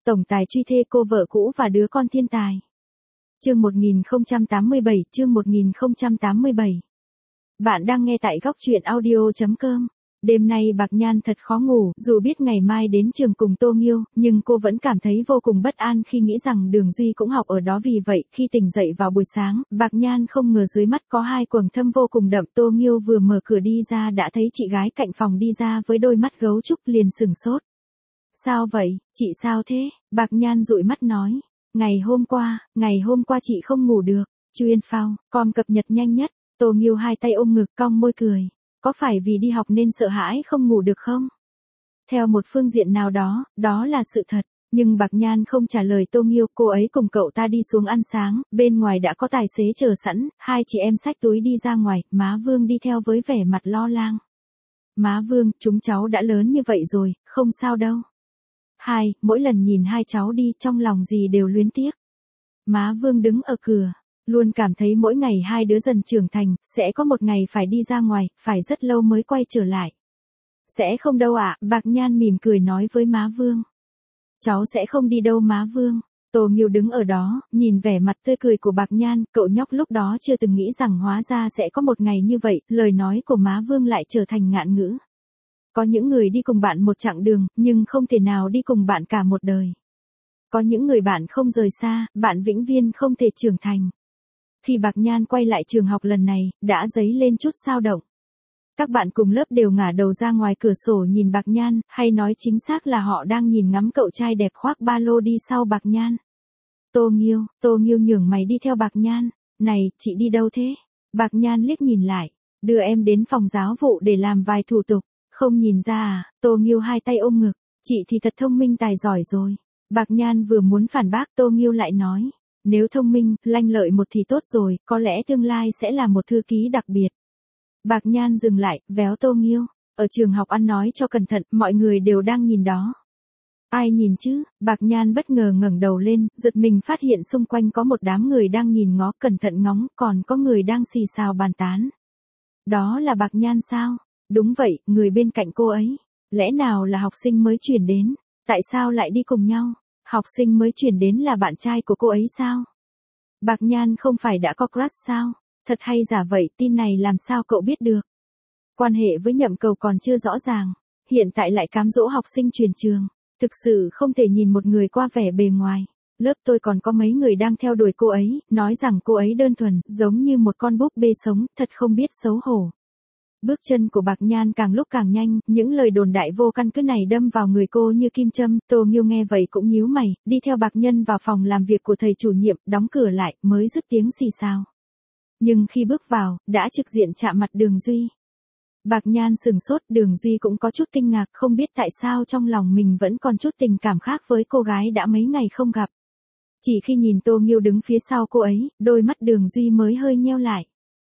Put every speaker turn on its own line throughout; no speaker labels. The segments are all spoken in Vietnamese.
tổng tài truy thê cô vợ cũ và đứa con thiên tài. Chương 1087. Bạn đang nghe tại góc truyện audio.com. Đêm nay Bạc Nhan thật khó ngủ, dù biết ngày mai đến trường cùng Tô Nghiêu, nhưng cô vẫn cảm thấy vô cùng bất an khi nghĩ rằng Đường Duy cũng học ở đó. Vì vậy, khi tỉnh dậy vào buổi sáng, Bạc Nhan không ngờ dưới mắt có hai quầng thâm vô cùng đậm. Tô Nghiêu vừa mở cửa đi ra đã thấy chị gái cạnh phòng đi ra với đôi mắt gấu trúc, liền sửng sốt. Sao vậy, chị sao thế? Bạc Nhan dụi mắt nói. Ngày hôm qua chị không ngủ được. Chuyên phao, com cập nhật nhanh nhất. Tô Nghiêu hai tay ôm ngực cong môi cười. Có phải vì đi học nên sợ hãi không ngủ được không? Theo một phương diện nào đó, đó là sự thật. Nhưng Bạc Nhan không trả lời Tô Nghiêu, cô ấy cùng cậu ta đi xuống ăn sáng, bên ngoài đã có tài xế chờ sẵn, hai chị em xách túi đi ra ngoài, má Vương đi theo với vẻ mặt lo lắng. Má Vương, chúng cháu đã lớn như vậy rồi, không sao đâu. Mỗi lần nhìn hai cháu đi trong lòng gì đều luyến tiếc. Má Vương đứng ở cửa. Luôn cảm thấy mỗi ngày hai đứa dần trưởng thành, sẽ có một ngày phải đi ra ngoài, phải rất lâu mới quay trở lại. Sẽ không đâu ạ, Bạc Nhan mỉm cười nói với má Vương. Cháu sẽ không đi đâu má Vương. Tô Nghiêu đứng ở đó, nhìn vẻ mặt tươi cười của Bạc Nhan, cậu nhóc lúc đó chưa từng nghĩ rằng hóa ra sẽ có một ngày như vậy, lời nói của má Vương lại trở thành ngạn ngữ. Có những người đi cùng bạn một chặng đường, nhưng không thể nào đi cùng bạn cả một đời. Có những người bạn không rời xa, bạn vĩnh viễn không thể trưởng thành. Khi Bạc Nhan quay lại trường học lần này, đã dấy lên chút xao động. Các bạn cùng lớp đều ngả đầu ra ngoài cửa sổ nhìn Bạc Nhan, hay nói chính xác là họ đang nhìn ngắm cậu trai đẹp khoác ba lô đi sau Bạc Nhan. Tô Nghiêu nhướng mày đi theo Bạc Nhan. Này, chị đi đâu thế? Bạc Nhan liếc nhìn lại. Đưa em đến phòng giáo vụ để làm vài thủ tục. Không nhìn ra à? Tô Nghiêu hai tay ôm ngực. Chị thì thật thông minh tài giỏi rồi. Bạc Nhan vừa muốn phản bác, Tô Nghiêu lại nói. Nếu thông minh, lanh lợi một thì tốt rồi, có lẽ tương lai sẽ là một thư ký đặc biệt. Bạc Nhan dừng lại, véo Tô Nghiêu. Ở trường học ăn nói cho cẩn thận, mọi người đều đang nhìn đó. Ai nhìn chứ? Bạc Nhan bất ngờ ngẩng đầu lên, giật mình phát hiện xung quanh có một đám người đang nhìn ngó cẩn thận ngóng, còn có người đang xì xào bàn tán. Đó là Bạc Nhan sao? Đúng vậy, người bên cạnh cô ấy. Lẽ nào là học sinh mới chuyển đến? Tại sao lại đi cùng nhau? Học sinh mới chuyển đến là bạn trai của cô ấy sao? Bạc Nhan không phải đã có crush sao? Thật hay giả vậy, tin này làm sao cậu biết được? Quan hệ với Nhậm Cầu còn chưa rõ ràng, hiện tại lại cám dỗ học sinh chuyển trường. Thực sự không thể nhìn một người qua vẻ bề ngoài. Lớp tôi còn có mấy người đang theo đuổi cô ấy, nói rằng cô ấy đơn thuần, giống như một con búp bê sống, thật không biết xấu hổ. Bước chân của Bạc Nhan càng lúc càng nhanh, những lời đồn đại vô căn cứ này đâm vào người cô như kim châm. Tô Nghiêu nghe vậy cũng nhíu mày, đi theo Bạc Nhan vào phòng làm việc của thầy chủ nhiệm, đóng cửa lại, mới dứt tiếng xì xào. Nhưng khi bước vào, đã trực diện chạm mặt Đường Duy. Bạc Nhan sừng sốt, Đường Duy cũng có chút kinh ngạc, không biết tại sao trong lòng mình vẫn còn chút tình cảm khác với cô gái đã mấy ngày không gặp. Chỉ khi nhìn Tô Nghiêu đứng phía sau cô ấy, đôi mắt Đường Duy mới hơi nheo lại.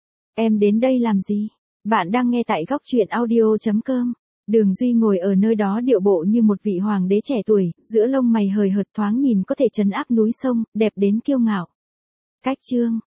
Em đến đây làm gì? Bạn đang nghe tại góc truyện audio.com. Đường Duy ngồi ở nơi đó điệu bộ như một vị hoàng đế trẻ tuổi, giữa lông mày hời hợt thoáng nhìn có thể trấn áp núi sông, đẹp đến kiêu ngạo. Cách chương